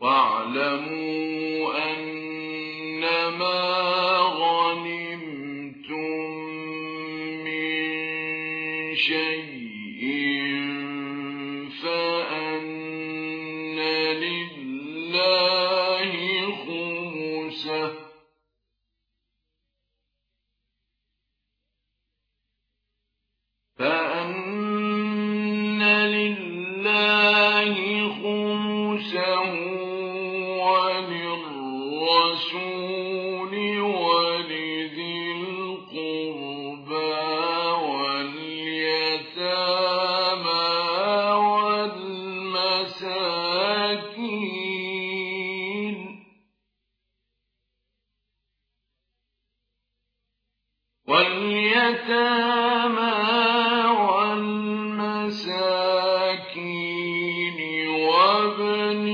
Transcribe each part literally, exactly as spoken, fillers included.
واعلموا أنما غنمتم من شيء فأن لله خمسه فأن لله خمسه وللرسول ولذي القربى واليتامى والمساكين واليتامى والمساكين وابن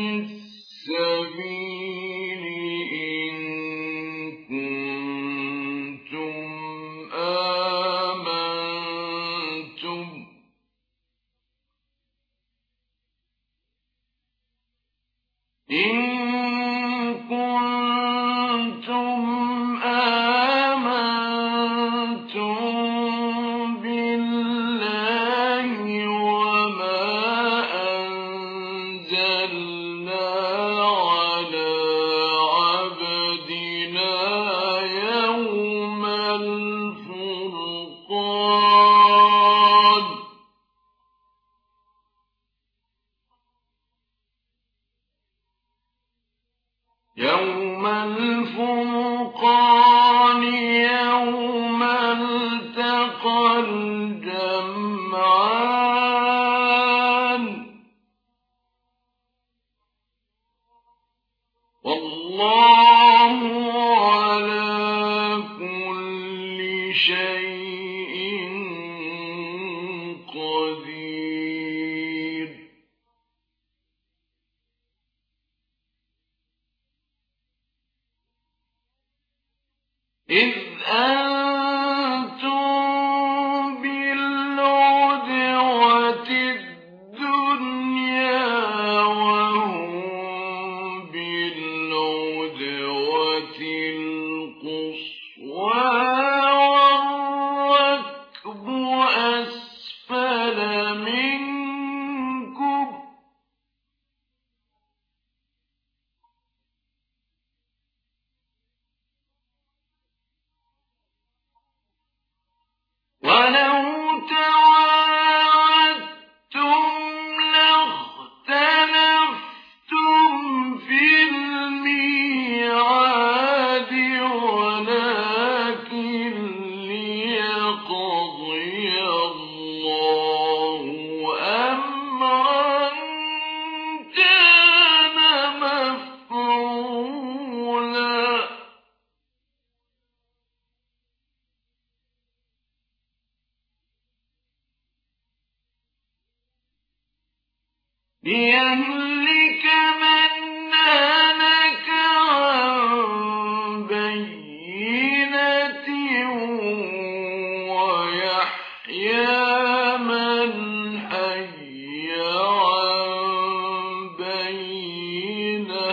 السبيل إن كنتم آمنتم إن كنتم آمنتم بالله وما أنزلنا على عبدنا يوم الفرقان يوم الفرقان يوم التقى الجمعان والله على كل شيء قدير إذ أنتم بالعدوة الدنيا وهم بالعدوة القصوى والركب أسفل منكم ولو تواعدتم لاختلفتم في الميعاد ولكن ليقضي الله أمرا كان مفعولا ليهلك من هلك عن بينة ويحيى من حي عن بينة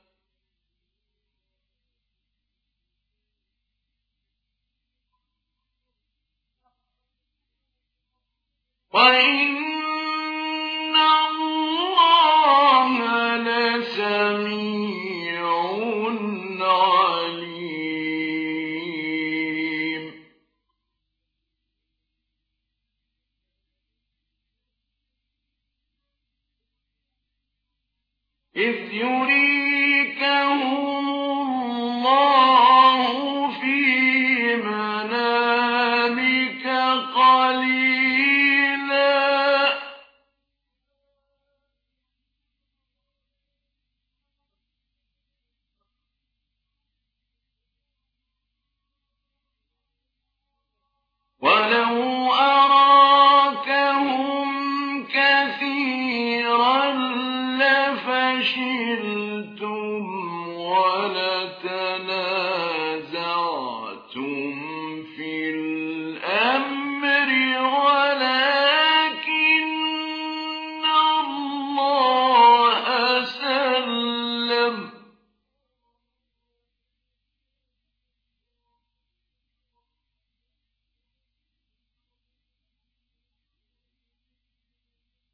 وإن الله لسميع عليم إذ يريكهم الله في منامك قليلا ولو أراكهم كثيرا لفشلتم ولتنازعتم في الأمر ولكن الله سلم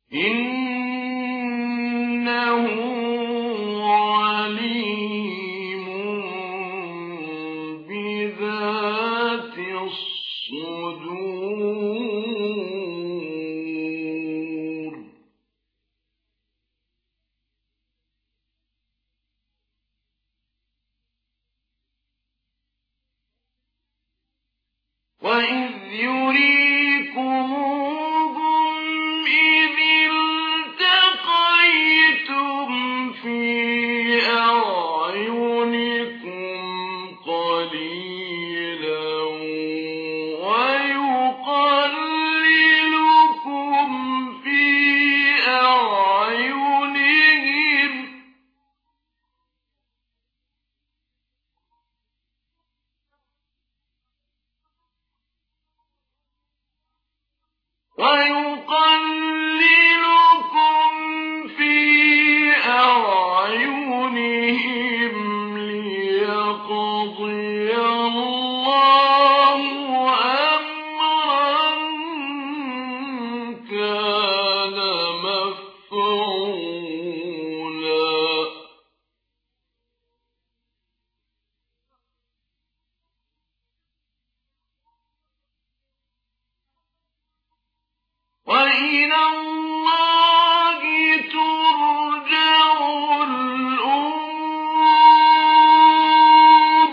إنه عليم بذات الصدور وإذ يريكموهم إذ التقيتم في أعينكم قليلا ويقللكم في أعينهم ويقللكم في أعينهم ليقضي الله أمرا كان مفعولا وإلى الله ترجع الأمور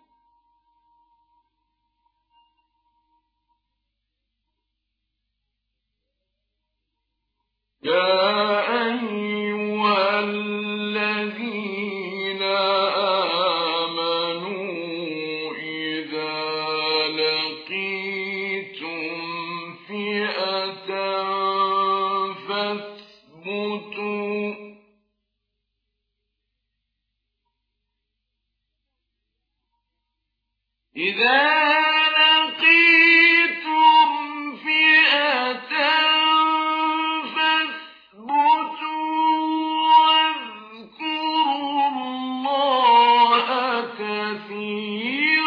يا أيها الذين آمنوا إذا لقيتم فئة فاثبتوا إذا لقيتم فئة فاثبتوا واذكروا الله كثيرا